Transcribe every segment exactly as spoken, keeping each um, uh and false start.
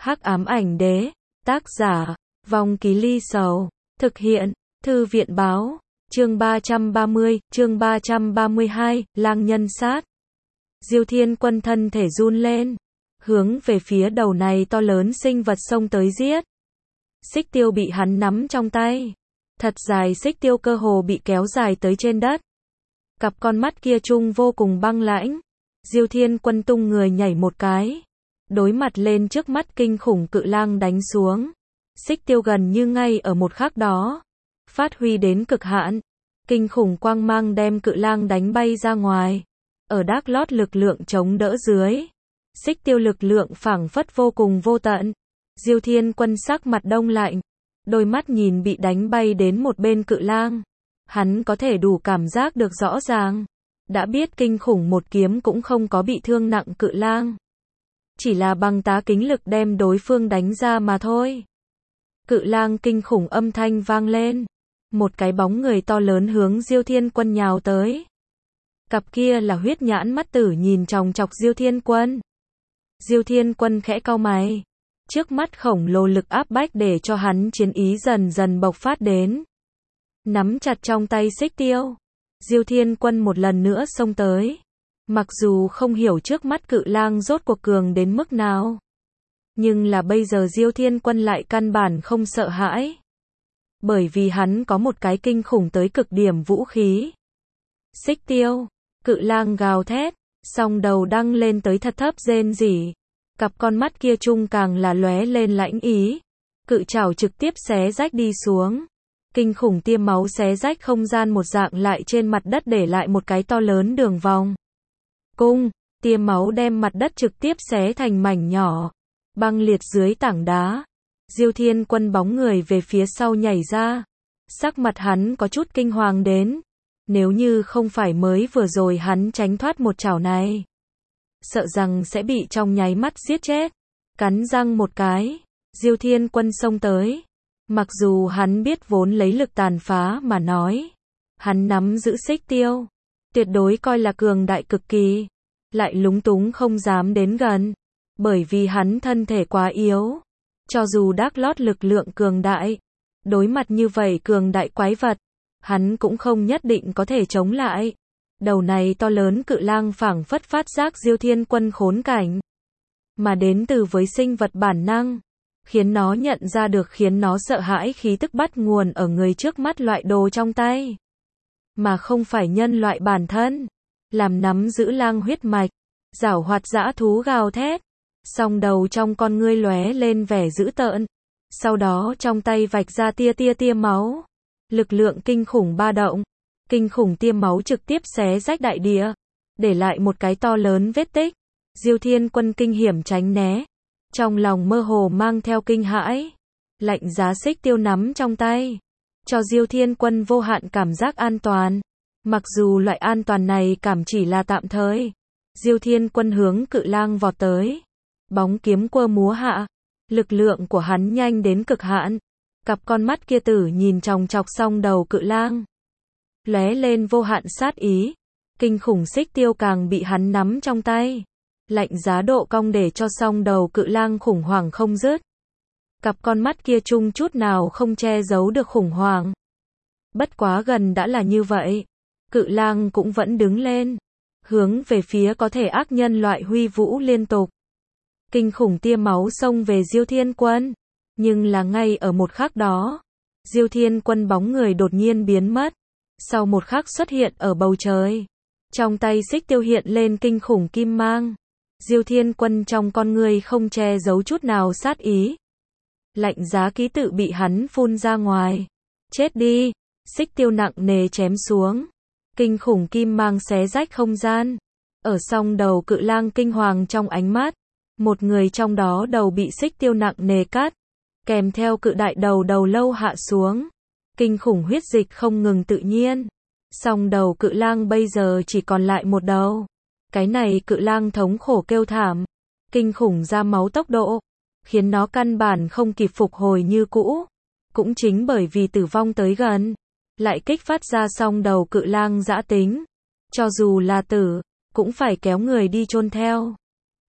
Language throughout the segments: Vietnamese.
Hắc ám ảnh đế, tác giả, Vong Ký Ly Sầu, thực hiện, Thư viện báo, chương ba trăm ba mươi, chương ba trăm ba mươi hai, lang nhân sát. Diêu Thiên Quân thân thể run lên, hướng về phía đầu này to lớn sinh vật xông tới giết. Xích tiêu bị hắn nắm trong tay, thật dài xích tiêu cơ hồ bị kéo dài tới trên đất. Cặp con mắt kia trung vô cùng băng lãnh. Diêu Thiên Quân tung người nhảy một cái, đối mặt lên trước mắt kinh khủng cự lang đánh xuống. Xích tiêu gần như ngay ở một khắc đó, phát huy đến cực hạn, kinh khủng quang mang đem cự lang đánh bay ra ngoài. Ở Dark Lord lực lượng chống đỡ dưới, xích tiêu lực lượng phảng phất vô cùng vô tận. Diêu Thiên Quân sắc mặt đông lạnh, đôi mắt nhìn bị đánh bay đến một bên cự lang. Hắn có thể đủ cảm giác được rõ ràng, đã biết kinh khủng một kiếm cũng không có bị thương nặng cự lang, chỉ là bằng tá kính lực đem đối phương đánh ra mà thôi. Cự lang kinh khủng âm thanh vang lên, một cái bóng người to lớn hướng Diêu Thiên Quân nhào tới. Cặp kia là huyết nhãn mắt tử nhìn chòng chọc Diêu Thiên Quân. Diêu Thiên Quân khẽ cau mày, trước mắt khổng lồ lực áp bách để cho hắn chiến ý dần dần bộc phát đến. Nắm chặt trong tay xích tiêu, Diêu Thiên Quân một lần nữa xông tới. Mặc dù không hiểu trước mắt cự lang rốt cuộc cường đến mức nào, nhưng là bây giờ Diêu Thiên Quân lại căn bản không sợ hãi, bởi vì hắn có một cái kinh khủng tới cực điểm vũ khí. Xích tiêu, cự lang gào thét, song đầu đăng lên tới thật thấp rên rỉ, cặp con mắt kia trung càng là lóe lên lãnh ý. Cự trảo trực tiếp xé rách đi xuống, kinh khủng tiêm máu xé rách không gian một dạng lại trên mặt đất để lại một cái to lớn đường vòng. Cung, tiêm máu đem mặt đất trực tiếp xé thành mảnh nhỏ, băng liệt dưới tảng đá. Diêu Thiên Quân bóng người về phía sau nhảy ra, sắc mặt hắn có chút kinh hoàng đến. Nếu như không phải mới vừa rồi hắn tránh thoát một chảo này, sợ rằng sẽ bị trong nháy mắt giết chết. Cắn răng một cái, Diêu Thiên Quân xông tới. Mặc dù hắn biết vốn lấy lực tàn phá mà nói, hắn nắm giữ xích tiêu, tuyệt đối coi là cường đại cực kỳ, lại lúng túng không dám đến gần, bởi vì hắn thân thể quá yếu. Cho dù Dark Lord lực lượng cường đại, đối mặt như vậy cường đại quái vật, hắn cũng không nhất định có thể chống lại. Đầu này to lớn cự lang phảng phất phát giác Diêu Thiên Quân khốn cảnh, mà đến từ với sinh vật bản năng, khiến nó nhận ra được khiến nó sợ hãi khí tức bắt nguồn ở người trước mắt loại đồ trong tay, mà không phải nhân loại bản thân. Làm nắm giữ lang huyết mạch, giảo hoạt dã thú gào thét, song đầu trong con ngươi lóe lên vẻ dữ tợn, sau đó trong tay vạch ra tia tia tia máu, lực lượng kinh khủng ba động, kinh khủng tia máu trực tiếp xé rách đại địa, để lại một cái to lớn vết tích. Diêu Thiên Quân kinh hiểm tránh né, trong lòng mơ hồ mang theo kinh hãi. Lạnh giá xích tiêu nắm trong tay, cho Diêu Thiên Quân vô hạn cảm giác an toàn. Mặc dù loại an toàn này cảm chỉ là tạm thời. Diêu Thiên Quân hướng cự lang vọt tới, bóng kiếm quơ múa hạ, lực lượng của hắn nhanh đến cực hạn. Cặp con mắt kia tử nhìn chòng chọc song đầu cự lang, lóe lên vô hạn sát ý. Kinh khủng xích tiêu càng bị hắn nắm trong tay, lạnh giá độ cong để cho song đầu cự lang khủng hoảng không dứt. Cặp con mắt kia chung chút nào không che giấu được khủng hoảng. Bất quá gần đã là như vậy, cự lang cũng vẫn đứng lên, hướng về phía có thể ác nhân loại huy vũ liên tục. Kinh khủng tia máu xông về Diêu Thiên Quân, nhưng là ngay ở một khắc đó, Diêu Thiên Quân bóng người đột nhiên biến mất, sau một khắc xuất hiện ở bầu trời. Trong tay xích tiêu hiện lên kinh khủng kim mang. Diêu Thiên Quân trong con ngươi không che giấu chút nào sát ý. Lạnh giá ký tự bị hắn phun ra ngoài. Chết đi! Xích tiêu nặng nề chém xuống. Kinh khủng kim mang xé rách không gian. Ở song đầu cự lang kinh hoàng trong ánh mắt, một người trong đó đầu bị xích tiêu nặng nề cắt, kèm theo cự đại đầu đầu lâu hạ xuống. Kinh khủng huyết dịch không ngừng tự nhiên. Song đầu cự lang bây giờ chỉ còn lại một đầu. Cái này cự lang thống khổ kêu thảm, kinh khủng ra máu tốc độ, khiến nó căn bản không kịp phục hồi như cũ. Cũng chính bởi vì tử vong tới gần, lại kích phát ra song đầu cự lang dã tính. Cho dù là tử, cũng phải kéo người đi chôn theo.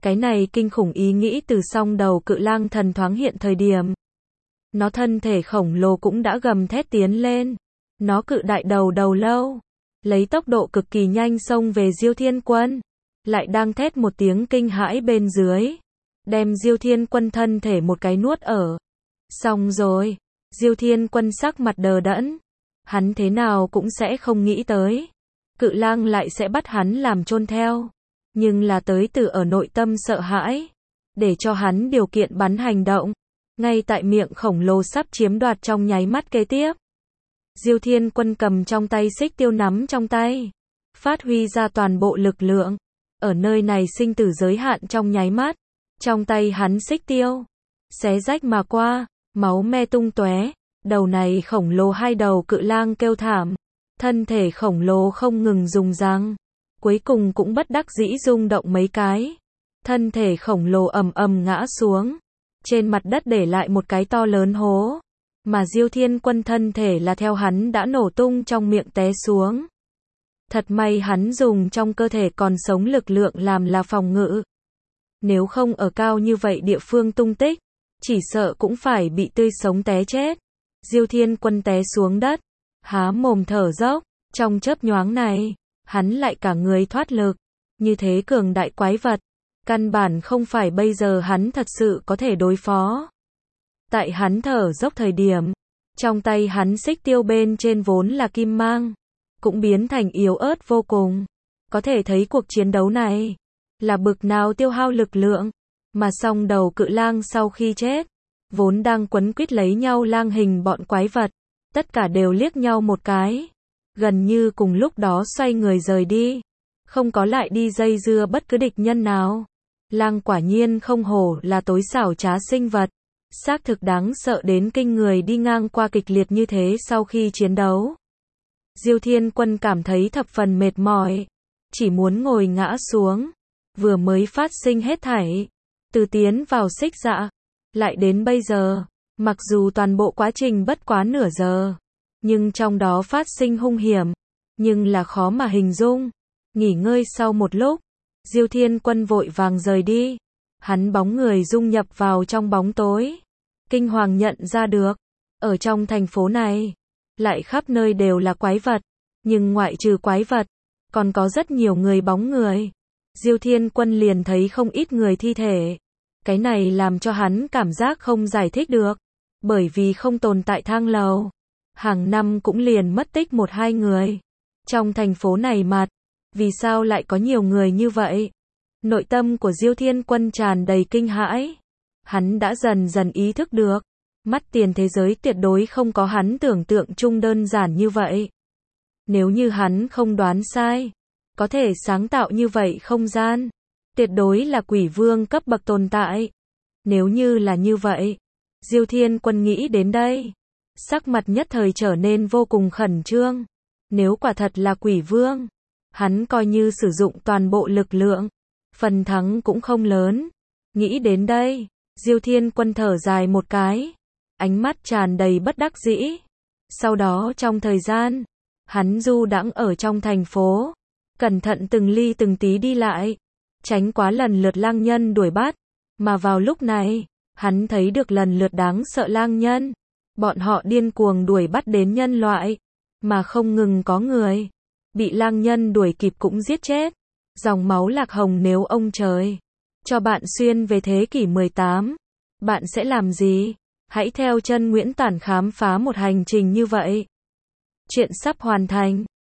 Cái này kinh khủng ý nghĩ từ song đầu cự lang thần thoáng hiện thời điểm. Nó thân thể khổng lồ cũng đã gầm thét tiến lên. Nó cự đại đầu đầu lâu. Lấy tốc độ cực kỳ nhanh xông về Diêu Thiên Quân. Lại đang thét một tiếng kinh hãi bên dưới. Đem Diêu Thiên Quân thân thể một cái nuốt ở. Xong rồi. Diêu Thiên Quân sắc mặt đờ đẫn. Hắn thế nào cũng sẽ không nghĩ tới. Cự lang lại sẽ bắt hắn làm chôn theo. Nhưng là tới từ ở nội tâm sợ hãi. Để cho hắn điều kiện bắn hành động. Ngay tại miệng khổng lồ sắp chiếm đoạt trong nháy mắt kế tiếp. Diêu Thiên Quân cầm trong tay xích tiêu nắm trong tay. Phát huy ra toàn bộ lực lượng. Ở nơi này sinh tử giới hạn trong nháy mắt. Trong tay hắn xích tiêu. Xé rách mà qua. Máu me tung tóe. Đầu này khổng lồ hai đầu cự lang kêu thảm. Thân thể khổng lồ không ngừng dùng răng. Cuối cùng cũng bất đắc dĩ rung động mấy cái. Thân thể khổng lồ ầm ầm ngã xuống. Trên mặt đất để lại một cái to lớn hố. Mà Diêu Thiên Quân thân thể là theo hắn đã nổ tung trong miệng té xuống. Thật may hắn dùng trong cơ thể còn sống lực lượng làm là phòng ngự. Nếu không ở cao như vậy địa phương tung tích, chỉ sợ cũng phải bị tươi sống té chết. Diêu Thiên Quân té xuống đất, há mồm thở dốc, trong chớp nhoáng này, hắn lại cả người thoát lực. Như thế cường đại quái vật, căn bản không phải bây giờ hắn thật sự có thể đối phó. Tại hắn thở dốc thời điểm, trong tay hắn xích tiêu bên trên vốn là kim mang, cũng biến thành yếu ớt vô cùng. Có thể thấy cuộc chiến đấu này là bực nào tiêu hao lực lượng, mà song đầu cự lang sau khi chết, vốn đang quấn quýt lấy nhau lang hình bọn quái vật, tất cả đều liếc nhau một cái, gần như cùng lúc đó xoay người rời đi, không có lại đi dây dưa bất cứ địch nhân nào. Lang quả nhiên không hổ là tối xảo trá sinh vật, xác thực đáng sợ đến kinh người đi ngang qua kịch liệt như thế sau khi chiến đấu. Diêu Thiên Quân cảm thấy thập phần mệt mỏi, chỉ muốn ngồi ngã xuống, vừa mới phát sinh hết thảy, từ tiến vào xích dạ, lại đến bây giờ, mặc dù toàn bộ quá trình bất quá nửa giờ, nhưng trong đó phát sinh hung hiểm, nhưng là khó mà hình dung. Nghỉ ngơi sau một lúc, Diêu Thiên Quân vội vàng rời đi, hắn bóng người dung nhập vào trong bóng tối. Kinh hoàng nhận ra được, ở trong thành phố này, lại khắp nơi đều là quái vật, nhưng ngoại trừ quái vật, còn có rất nhiều người bóng người. Diêu Thiên Quân liền thấy không ít người thi thể. Cái này làm cho hắn cảm giác không giải thích được, bởi vì không tồn tại thang lầu. Hàng năm cũng liền mất tích một hai người. Trong thành phố này mặt, vì sao lại có nhiều người như vậy? Nội tâm của Diêu Thiên Quân tràn đầy kinh hãi. Hắn đã dần dần ý thức được, mắt tiền thế giới tuyệt đối không có hắn tưởng tượng chung đơn giản như vậy. Nếu như hắn không đoán sai, có thể sáng tạo như vậy không gian, tuyệt đối là quỷ vương cấp bậc tồn tại. Nếu như là như vậy, Diêu Thiên Quân nghĩ đến đây, sắc mặt nhất thời trở nên vô cùng khẩn trương. Nếu quả thật là quỷ vương, hắn coi như sử dụng toàn bộ lực lượng, phần thắng cũng không lớn. Nghĩ đến đây, Diêu Thiên Quân thở dài một cái, ánh mắt tràn đầy bất đắc dĩ. Sau đó trong thời gian, hắn du đãng ở trong thành phố, cẩn thận từng ly từng tí đi lại, tránh quá lần lượt lang nhân đuổi bắt. Mà vào lúc này, hắn thấy được lần lượt đáng sợ lang nhân. Bọn họ điên cuồng đuổi bắt đến nhân loại, mà không ngừng có người bị lang nhân đuổi kịp cũng giết chết. Dòng máu lạc hồng, nếu ông trời cho bạn xuyên về thế kỷ mười tám, bạn sẽ làm gì? Hãy theo chân Nguyễn Tản khám phá một hành trình như vậy. Chuyện sắp hoàn thành.